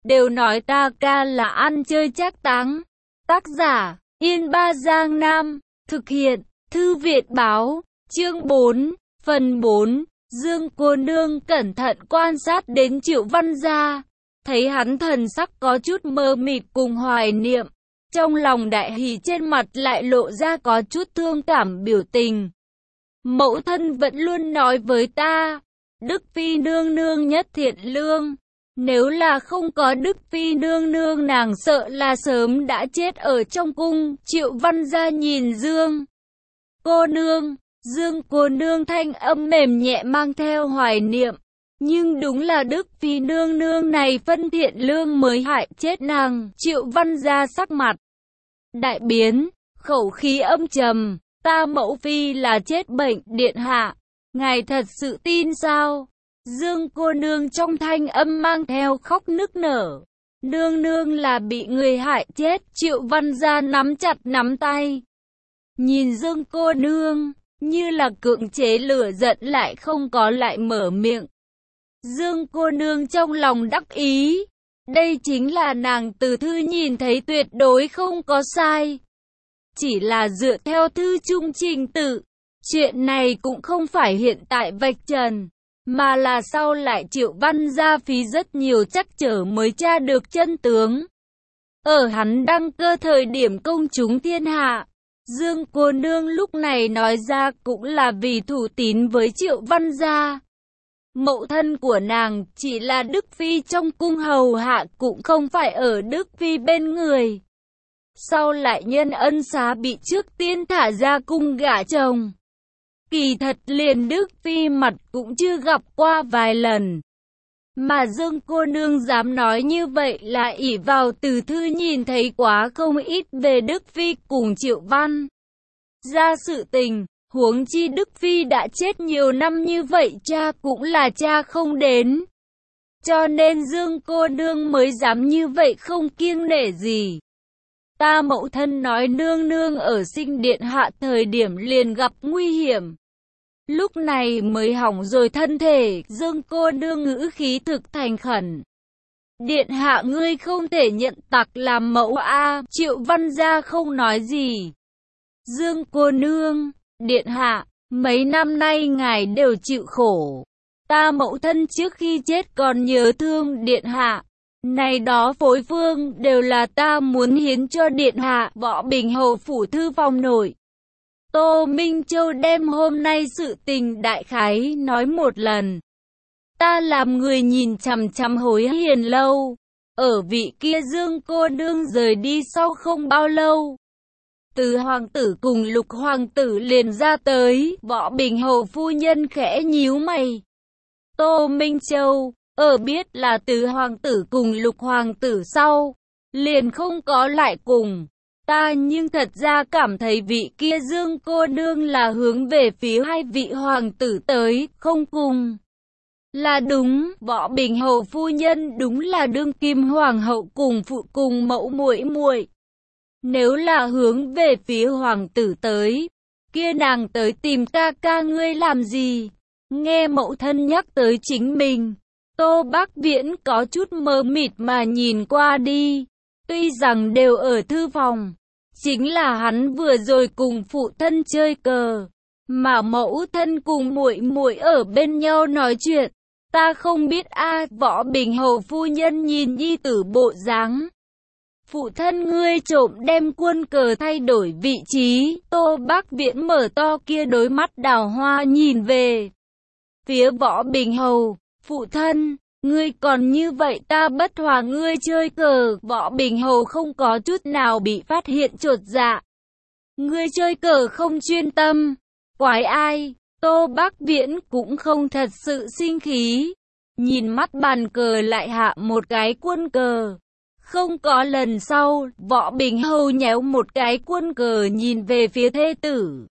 đều nói ta ca là ăn chơi trác táng. Tác giả, Yên Ba Giang Nam, thực hiện, Thư viện báo, chương 4, phần 4. Dương cô nương cẩn thận quan sát đến Triệu Văn Gia, thấy hắn thần sắc có chút mơ mịt cùng hoài niệm, trong lòng đại hỉ, trên mặt lại lộ ra có chút thương cảm biểu tình. Mẫu thân vẫn luôn nói với ta, Đức Phi nương nương nhất thiện lương, nếu là không có Đức Phi nương nương nàng sợ là sớm đã chết ở trong cung. Triệu Văn Gia nhìn Dương cô nương thanh âm mềm nhẹ mang theo hoài niệm, nhưng đúng là Đức Phi nương nương này phân thiện lương mới hại chết nàng. Triệu Văn Gia sắc mặt đại biến, khẩu khí âm trầm, ta mẫu phi là chết bệnh, điện hạ, ngài thật sự tin sao? Dương cô nương trong thanh âm mang theo khóc nức nở, nương nương là bị người hại chết. Triệu Văn Gia nắm chặt nắm tay, nhìn Dương cô nương, như là cưỡng chế lửa giận lại không có lại mở miệng. Dương cô nương trong lòng đắc ý, đây chính là nàng từ thư nhìn thấy tuyệt đối không có sai. Chỉ là dựa theo thư trung trình tự, chuyện này cũng không phải hiện tại vạch trần, mà là sau lại Triệu Văn Gia phí rất nhiều trắc trở mới tra được chân tướng. Ở hắn đăng cơ thời điểm công chúng thiên hạ, Dương cô nương lúc này nói ra cũng là vì thủ tín với Triệu Văn Gia. Mẫu thân của nàng chỉ là Đức Phi trong cung hầu hạ, cũng không phải ở Đức Phi bên người. Sau lại nhân ân xá bị trước tiên thả ra cung gả chồng. Kỳ thật liền Đức Phi mặt cũng chưa gặp qua vài lần. Mà Dương cô nương dám nói như vậy là ỷ vào từ thư nhìn thấy quá không ít về Đức Phi cùng Triệu Văn Gia sự tình. Huống chi Đức Phi đã chết nhiều năm như vậy, cha cũng là cha không đến. Cho nên Dương cô nương mới dám như vậy không kiêng nể gì. Ta mẫu thân nói nương nương ở sinh điện hạ thời điểm liền gặp nguy hiểm, lúc này mới hỏng rồi thân thể. Dương cô nương ngữ khí thực thành khẩn. Điện hạ ngươi không thể nhận tặc làm mẫu a. Triệu Văn Gia không nói gì. Dương cô nương, điện hạ, mấy năm nay ngài đều chịu khổ. Ta mẫu thân trước khi chết còn nhớ thương điện hạ. Này đó phối phương đều là ta muốn hiến cho điện hạ. Võ Bình Hầu phủ thư phòng nội, Tô Minh Châu đem hôm nay sự tình đại khái nói một lần. Ta làm người nhìn chằm chằm hối hiền lâu. Ở vị kia Dương cô nương rời đi sau không bao lâu, Từ hoàng tử cùng Lục hoàng tử liền ra tới. Võ Bình Hầu phu nhân khẽ nhíu mày. Tô Minh Châu ở biết là Từ hoàng tử cùng Lục hoàng tử sau, liền không có lại cùng ta, nhưng thật ra cảm thấy vị kia Dương cô nương là hướng về phía hai vị hoàng tử tới, không cùng. Là đúng, Võ Bình Hầu phu nhân đúng là đương kim hoàng hậu cùng phụ cùng mẫu muội muội. Nếu là hướng về phía hoàng tử tới, kia nàng tới tìm ca ca ngươi làm gì? Nghe mẫu thân nhắc tới chính mình, Tô Bác Viễn có chút mờ mịt mà nhìn qua đi. Tuy rằng đều ở thư phòng, chính là hắn vừa rồi cùng phụ thân chơi cờ, mà mẫu thân cùng muội muội ở bên nhau nói chuyện. Ta không biết a. Võ Bình Hầu phu nhân nhìn nhi tử bộ dáng. Phụ thân ngươi trộm đem quân cờ thay đổi vị trí. Tô Bác Viễn mở to kia đôi mắt đào hoa nhìn về phía Võ Bình Hầu. Phụ thân, ngươi còn như vậy ta bất hòa ngươi chơi cờ. Võ Bình Hầu không có chút nào bị phát hiện chột dạ. Ngươi chơi cờ không chuyên tâm, quái ai? Tô Bác Viễn cũng không thật sự sinh khí, nhìn mắt bàn cờ lại hạ một cái quân cờ. Không có lần sau, Võ Bình Hầu nhéo một cái quân cờ nhìn về phía thê tử.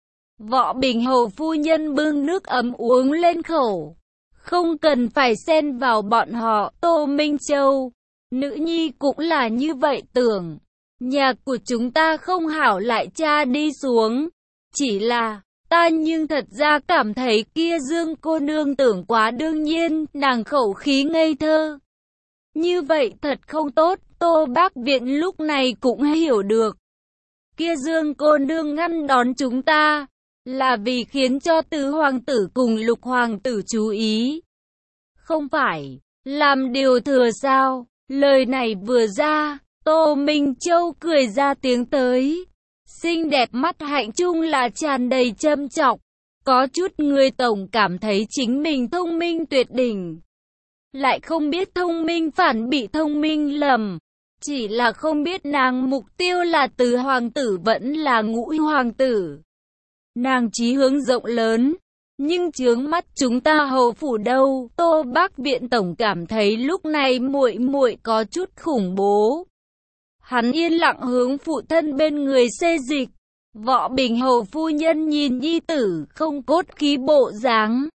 Võ Bình Hầu phu nhân bưng nước ấm uống lên khẩu. Không cần phải xen vào bọn họ. Tô Minh Châu, nữ nhi cũng là như vậy tưởng. Nhà của chúng ta không hảo lại cha đi xuống. Chỉ là, ta nhưng thật ra cảm thấy kia Dương cô nương tưởng quá đương nhiên, nàng khẩu khí ngây thơ. Như vậy thật không tốt, Tô Bác Viễn lúc này cũng hiểu được. Kia Dương cô nương ngăn đón chúng ta, là vì khiến cho tứ hoàng tử cùng lục hoàng tử chú ý. Không phải, làm điều thừa sao? Lời này vừa ra, Tô Minh Châu cười ra tiếng tới. Xinh đẹp mắt hạnh chung là tràn đầy châm chọc. Có chút người tổng cảm thấy chính mình thông minh tuyệt đỉnh. Lại không biết thông minh phản bị thông minh lầm. Chỉ là không biết nàng mục tiêu là tứ hoàng tử vẫn là ngũ hoàng tử. Nàng chí hướng rộng lớn, nhưng chướng mắt chúng ta hầu phủ đâu. Tô Bác Viện tổng cảm thấy lúc này muội muội có chút khủng bố. Hắn yên lặng hướng phụ thân bên người xê dịch. Võ Bình hầu phu nhân nhìn nhi tử không cốt khí bộ dáng,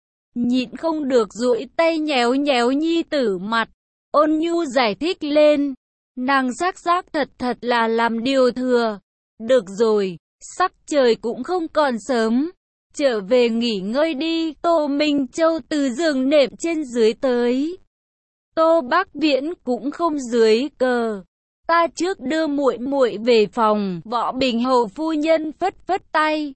nhịn không được duỗi tay nhéo nhéo nhi tử mặt, ôn nhu giải thích lên. Nàng xác thật là làm điều thừa. Được rồi, sắc trời cũng không còn sớm, trở về nghỉ ngơi đi. Tô Minh Châu từ giường nệm trên dưới tới. Tô Bác Viễn cũng không dưới cờ. Ta trước đưa muội muội về phòng. Võ Bình hầu phu nhân phất phất tay.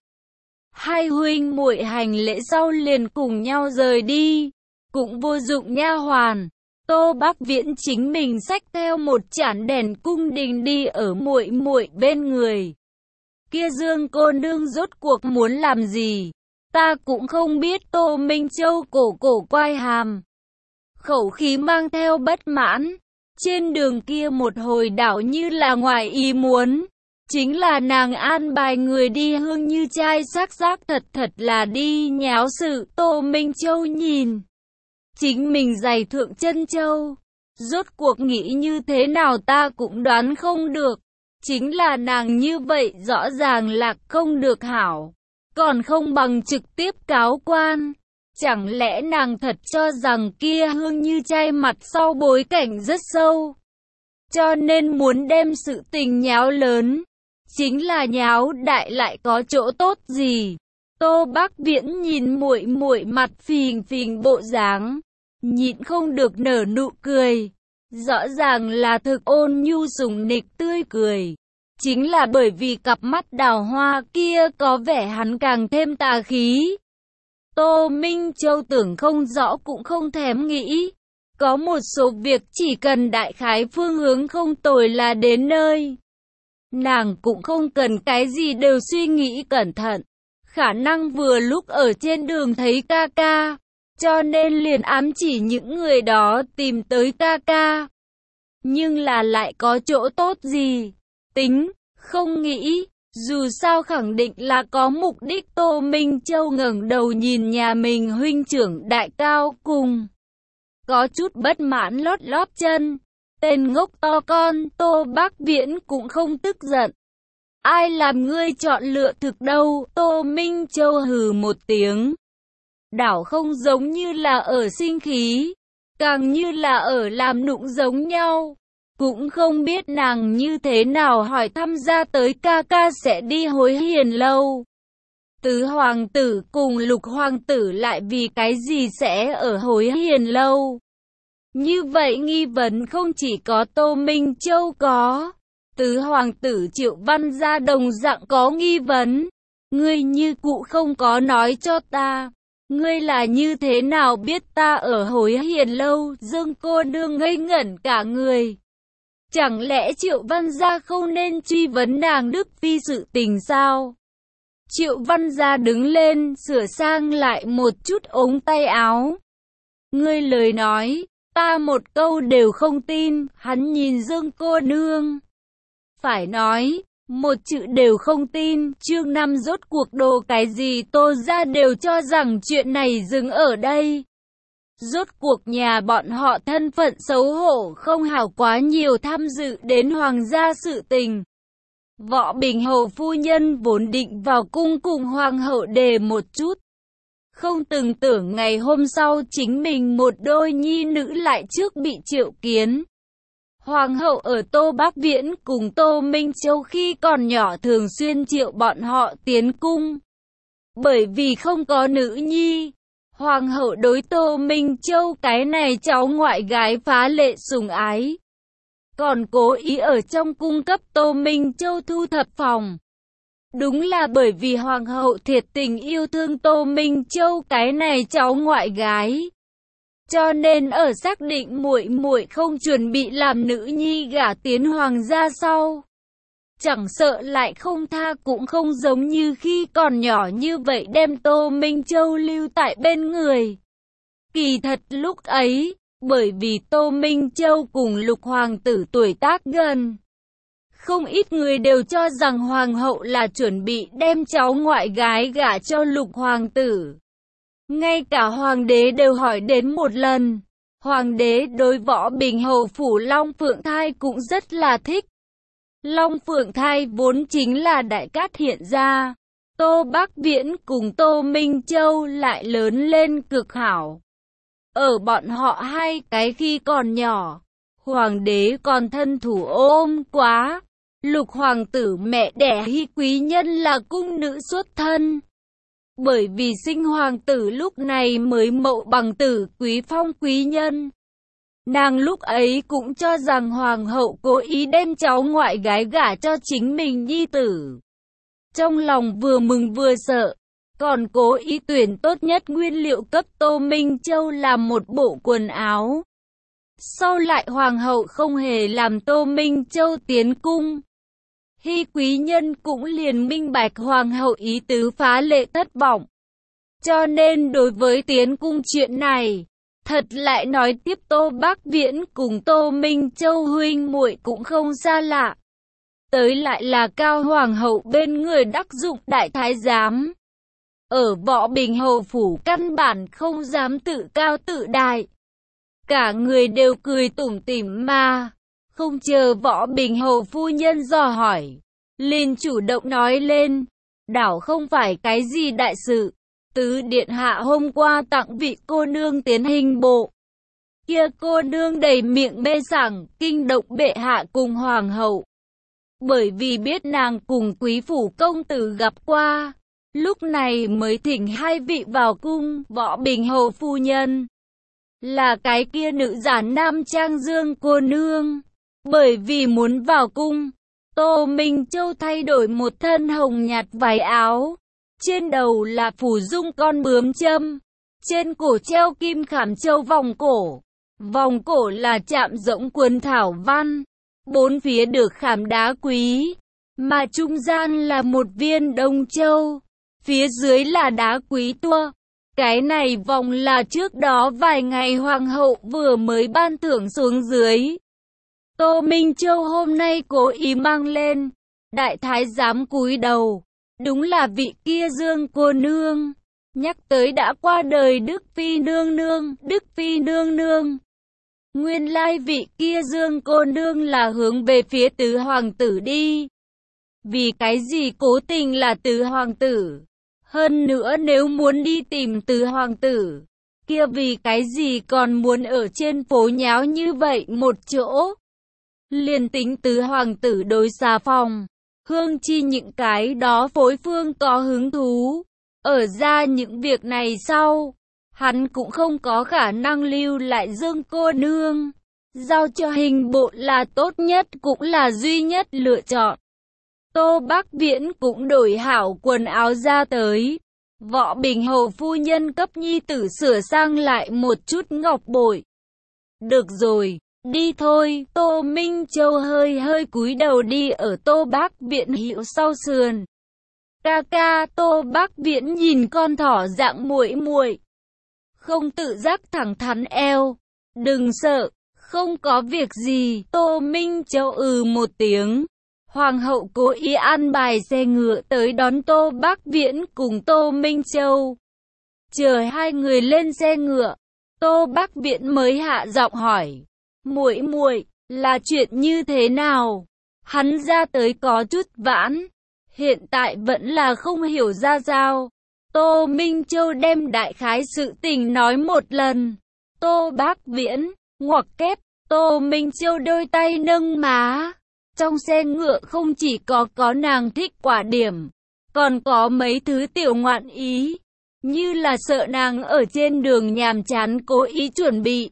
Hai huynh muội hành lễ sau liền cùng nhau rời đi. Cũng vô dụng nha hoàn. Tô Bác Viễn chính mình xách theo một chản đèn cung đình đi ở muội muội bên người. Kia Dương cô nương rốt cuộc muốn làm gì? Ta cũng không biết. Tô Minh Châu cổ quay hàm, khẩu khí mang theo bất mãn. Trên đường kia một hồi đảo như là ngoài ý muốn. Chính là nàng an bài người đi hương như trai sắc thật là đi nháo sự. Tô Minh Châu nhìn chính mình giày thượng chân châu. Rốt cuộc nghĩ như thế nào ta cũng đoán không được. Chính là nàng như vậy rõ ràng là không được hảo. Còn không bằng trực tiếp cáo quan. Chẳng lẽ nàng thật cho rằng kia hương như trai mặt sau bối cảnh rất sâu, cho nên muốn đem sự tình nháo lớn. Chính là nháo đại lại có chỗ tốt gì? Tô Bác Viễn nhìn muội muội mặt phình phình bộ dáng, nhịn không được nở nụ cười. Rõ ràng là thực ôn nhu sủng nịch tươi cười. Chính là bởi vì cặp mắt đào hoa kia có vẻ hắn càng thêm tà khí. Tô Minh Châu tưởng không rõ cũng không thèm nghĩ. Có một số việc chỉ cần đại khái phương hướng không tồi là đến nơi. Nàng cũng không cần cái gì đều suy nghĩ cẩn thận. Khả năng vừa lúc ở trên đường thấy ca ca, cho nên liền ám chỉ những người đó tìm tới ca ca. Nhưng là lại có chỗ tốt gì? Tính, không nghĩ. Dù sao khẳng định là có mục đích. Tô Minh Châu ngẩng đầu nhìn nhà mình huynh trưởng đại cao cùng, có chút bất mãn lót lót chân. Tên ngốc to con. Tô Bác Viễn cũng không tức giận. Ai làm ngươi chọn lựa thực đâu? Tô Minh Châu hừ một tiếng. Đảo không giống như là ở sinh khí, càng như là ở làm nũng giống nhau. Cũng không biết nàng như thế nào hỏi thăm ra tới ca ca sẽ đi Hối Hiền lâu. Tứ hoàng tử cùng lục hoàng tử lại vì cái gì sẽ ở Hối Hiền lâu? Như vậy nghi vấn không chỉ có Tô Minh Châu có. Tứ hoàng tử Triệu Văn Gia đồng dạng có nghi vấn. Ngươi như cụ không có nói cho ta. Ngươi là như thế nào biết ta ở Hối Hiền lâu? Dương cô nương ngây ngẩn cả người. Chẳng lẽ Triệu Văn Gia không nên truy vấn nàng Đức Phi sự tình sao? Triệu Văn Gia đứng lên, sửa sang lại một chút ống tay áo. Ngươi lời nói, ta một câu đều không tin. Hắn nhìn Dương cô nương. Phải nói, một chữ đều không tin. Chương 5 rốt cuộc đồ cái gì? Tô gia đều cho rằng chuyện này dừng ở đây. Rốt cuộc nhà bọn họ thân phận xấu hổ không hảo quá nhiều tham dự đến hoàng gia sự tình. Võ Bình hầu phu nhân vốn định vào cung cùng hoàng hậu đề một chút. Không từng tưởng ngày hôm sau chính mình một đôi nhi nữ lại trước bị triệu kiến. Hoàng hậu ở Tô Bác Viễn cùng Tô Minh Châu khi còn nhỏ thường xuyên triệu bọn họ tiến cung. Bởi vì không có nữ nhi, Hoàng hậu đối Tô Minh Châu cái này cháu ngoại gái phá lệ sủng ái. Còn cố ý ở trong cung cấp Tô Minh Châu thu thập phòng. Đúng là bởi vì hoàng hậu thiệt tình yêu thương Tô Minh Châu cái này cháu ngoại gái. Cho nên ở xác định muội muội không chuẩn bị làm nữ nhi gả tiến hoàng gia sau, chẳng sợ lại không tha cũng không giống như khi còn nhỏ như vậy đem Tô Minh Châu lưu tại bên người. Kỳ thật lúc ấy, bởi vì Tô Minh Châu cùng Lục hoàng tử tuổi tác gần, không ít người đều cho rằng hoàng hậu là chuẩn bị đem cháu ngoại gái gả cho Lục hoàng tử. Ngay cả hoàng đế đều hỏi đến một lần. Hoàng đế đối Võ Bình hầu phủ Long Phượng Thai cũng rất là thích. Long Phượng Thai vốn chính là đại cát hiện gia. Tô Bắc Viễn cùng Tô Minh Châu lại lớn lên cực hảo. Ở bọn họ hai cái khi còn nhỏ, hoàng đế còn thân thủ ôm quá. Lục hoàng tử mẹ đẻ Hy quý nhân là cung nữ xuất thân. Bởi vì sinh hoàng tử lúc này mới mậu bằng tử quý phong quý nhân. Nàng lúc ấy cũng cho rằng hoàng hậu cố ý đem cháu ngoại gái gả cho chính mình nhi tử. Trong lòng vừa mừng vừa sợ, còn cố ý tuyển tốt nhất nguyên liệu cấp Tô Minh Châu làm một bộ quần áo. Sau lại hoàng hậu không hề làm Tô Minh Châu tiến cung. Hy quý nhân cũng liền minh bạch hoàng hậu ý tứ phá lệ thất vọng. Cho nên đối với tiến cung chuyện này, thật lại nói tiếp Tô Bắc Viễn cùng Tô Minh Châu huynh muội cũng không xa lạ. Tới lại là cao hoàng hậu bên người đắc dụng đại thái giám. Ở Võ Bình hầu phủ căn bản không dám tự cao tự đại. Cả người đều cười tủm tỉm mà. Không chờ Võ Bình hầu phu nhân dò hỏi, liền chủ động nói lên, đảo không phải cái gì đại sự. Tứ điện hạ hôm qua tặng vị cô nương tiến hình bộ. Kia cô nương đầy miệng mê sảng, kinh động bệ hạ cùng hoàng hậu. Bởi vì biết nàng cùng quý phủ công tử gặp qua, lúc này mới thỉnh hai vị vào cung. Võ Bình hầu phu nhân là cái kia nữ giả nam trang Dương cô nương. Bởi vì muốn vào cung, Tô Minh Châu thay đổi một thân hồng nhạt váy áo. Trên đầu là phủ dung con bướm châm, trên cổ treo kim khảm châu vòng cổ là chạm rỗng cuốn thảo văn, bốn phía được khảm đá quý, mà trung gian là một viên đông châu, phía dưới là đá quý tua. Cái này vòng là trước đó vài ngày hoàng hậu vừa mới ban thưởng xuống dưới. Tô Minh Châu hôm nay cố ý mang lên, đại thái giám cúi đầu. Đúng là vị kia Dương cô nương, nhắc tới đã qua đời Đức Phi nương nương. Nguyên lai vị kia Dương cô nương là hướng về phía tứ hoàng tử đi. Vì cái gì cố tình là tứ hoàng tử? Hơn nữa nếu muốn đi tìm tứ hoàng tử, kia vì cái gì còn muốn ở trên phố nháo như vậy một chỗ? Liền tính tứ hoàng tử đối xà phòng, hương chi những cái đó phối phương có hứng thú. Ở ra những việc này sau, hắn cũng không có khả năng lưu lại Dương cô nương. Giao cho hình bộ là tốt nhất cũng là duy nhất lựa chọn. Tô Bắc Viễn cũng đổi hảo quần áo ra tới. Võ Bình hầu phu nhân cấp nhi tử sửa sang lại một chút ngọc bội. Được rồi, đi thôi. Tô Minh Châu hơi cúi đầu đi ở Tô Bắc Viễn hiệu sau sườn. Ca ca. Tô Bắc Viễn nhìn con thỏ dạng muội muội, không tự giác thẳng thắn eo. Đừng sợ, không có việc gì. Tô Minh Châu một tiếng. Hoàng hậu cố ý an bài xe ngựa tới đón Tô Bắc Viễn cùng Tô Minh Châu. Chờ hai người lên xe ngựa, Tô Bắc Viễn mới hạ giọng hỏi, muội muội, là chuyện như thế nào? Hắn ra tới có chút vãn, hiện tại vẫn là không hiểu ra sao. Tô Minh Châu đem đại khái sự tình nói một lần. Tô Bắc Viễn, ngoặc kép. Tô Minh Châu đôi tay nâng má. Trong xe ngựa không chỉ có nàng thích quả điểm, còn có mấy thứ tiểu ngoạn ý. như là sợ nàng ở trên đường nhàm chán cố ý chuẩn bị.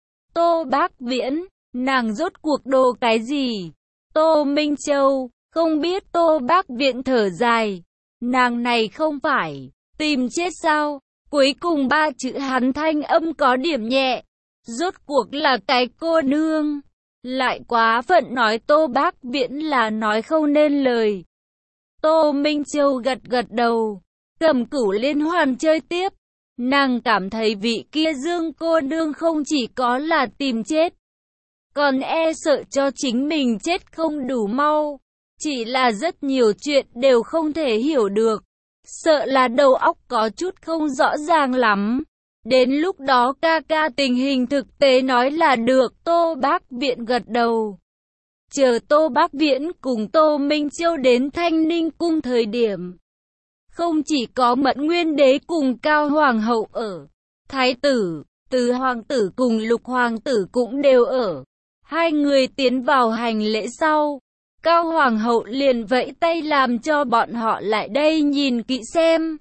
Tô Bác Viễn, nàng rốt cuộc đồ cái gì? Tô Minh Châu, không biết. Tô Bác Viễn thở dài, nàng này không phải tìm chết sao? Cuối cùng ba chữ hắn thanh âm có điểm nhẹ. Rốt cuộc là cái cô nương. Lại quá phận nói Tô Bác Viễn là nói không nên lời. Tô Minh Châu gật gật đầu. Cầm Cửu liên hoàn chơi tiếp. Nàng cảm thấy vị kia Dương cô nương không chỉ có là tìm chết, còn e sợ cho chính mình chết không đủ mau. Chỉ là rất nhiều chuyện đều không thể hiểu được. Sợ là đầu óc có chút không rõ ràng lắm. Đến lúc đó ca ca tình hình thực tế nói là được. Tô Bác Viễn gật đầu. Chờ Tô Bác Viễn cùng Tô Minh Châu đến Thanh Ninh cung thời điểm, không chỉ có Mẫn Nguyên Đế cùng Cao Hoàng hậu ở, Thái tử, Tứ hoàng tử cùng Lục hoàng tử cũng đều ở. Hai người tiến vào hành lễ sau, Cao Hoàng hậu liền vẫy tay làm cho bọn họ lại đây nhìn kỹ xem.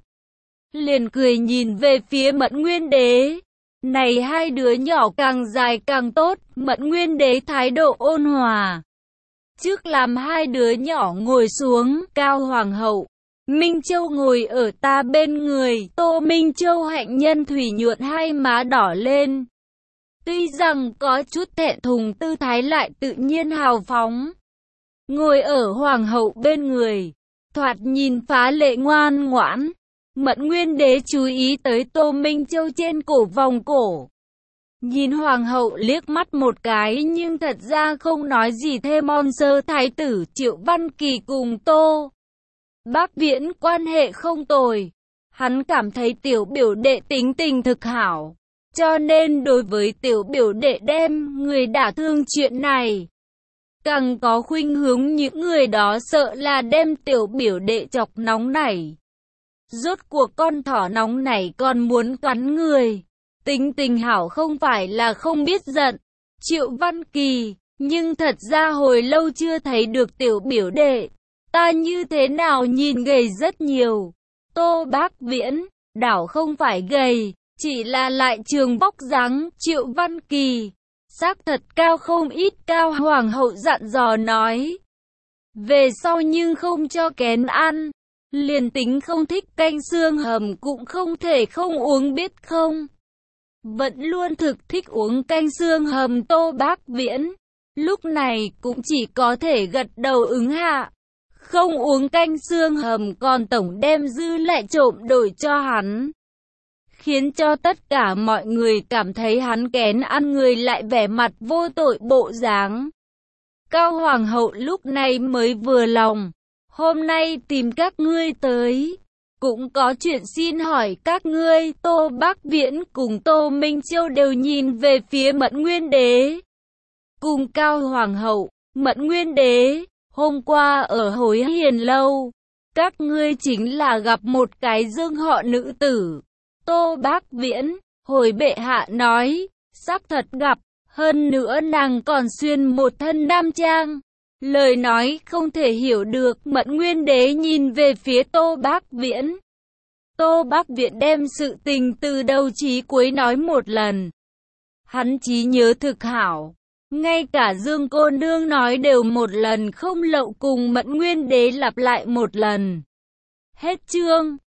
Liền cười nhìn về phía Mẫn Nguyên Đế. Này hai đứa nhỏ càng dài càng tốt. Mẫn Nguyên Đế thái độ ôn hòa. Trước làm hai đứa nhỏ ngồi xuống. Cao Hoàng hậu, Minh Châu ngồi ở ta bên người. Tô Minh Châu hạnh nhân thủy nhuận hai má đỏ lên. Tuy rằng có chút thẹn thùng, tư thái lại tự nhiên hào phóng. Ngồi ở Hoàng hậu bên người, thoạt nhìn phá lệ ngoan ngoãn. Mẫn Nguyên Đế chú ý tới Tô Minh Châu trên cổ vòng cổ. Nhìn Hoàng hậu liếc mắt một cái nhưng thật ra không nói gì thêm. Sơ thái tử Triệu Văn Kỳ cùng Tô Bác Viễn quan hệ không tồi. Hắn cảm thấy tiểu biểu đệ tính tình thực hảo, cho nên đối với tiểu biểu đệ đem người đả thương chuyện này, càng có khuynh hướng những người đó sợ là đem tiểu biểu đệ chọc nóng nảy. Rốt cuộc con thỏ nóng này còn muốn cắn người. Tính tình hảo không phải là không biết giận. Triệu Văn Kỳ, nhưng thật ra hồi lâu chưa thấy được tiểu biểu đệ. Ta như thế nào nhìn gầy rất nhiều. Tô Bác Viễn, đảo không phải gầy, chỉ là lại trường vóc dáng. Triệu Văn Kỳ, xác thật cao không ít. Cao Hoàng hậu dặn dò nói. Về sau nhưng không cho kén ăn. Liền tính không thích canh xương hầm cũng không thể không uống, biết không? Vẫn luôn thực thích uống canh xương hầm. Tô Bác Viễn lúc này cũng chỉ có thể gật đầu ứng hạ. Không uống canh xương hầm còn tổng đem dư lại trộm đổi cho hắn, khiến cho tất cả mọi người cảm thấy hắn kén ăn người lại vẻ mặt vô tội bộ dáng. Cao Hoàng hậu lúc này mới vừa lòng. Hôm nay tìm các ngươi tới, cũng có chuyện xin hỏi các ngươi. Tô Bác Viễn cùng Tô Minh Châu đều nhìn về phía Mẫn Nguyên Đế cùng Cao Hoàng hậu. Mẫn Nguyên Đế, hôm qua ở Hối Hiền lâu, các ngươi chính là gặp một cái Dương họ nữ tử. Tô Bác Viễn, hồi bệ hạ nói, xác thật gặp, hơn nữa nàng còn xuyên một thân nam trang. Lời nói không thể hiểu được. Mẫn Nguyên Đế nhìn về phía Tô Bác Viễn. Tô Bác Viễn đem sự tình từ đầu chí cuối nói một lần. Hắn trí nhớ thực hảo, ngay cả Dương cô nương nói đều một lần không lậu, cùng Mẫn Nguyên Đế lặp lại một lần. Hết chương.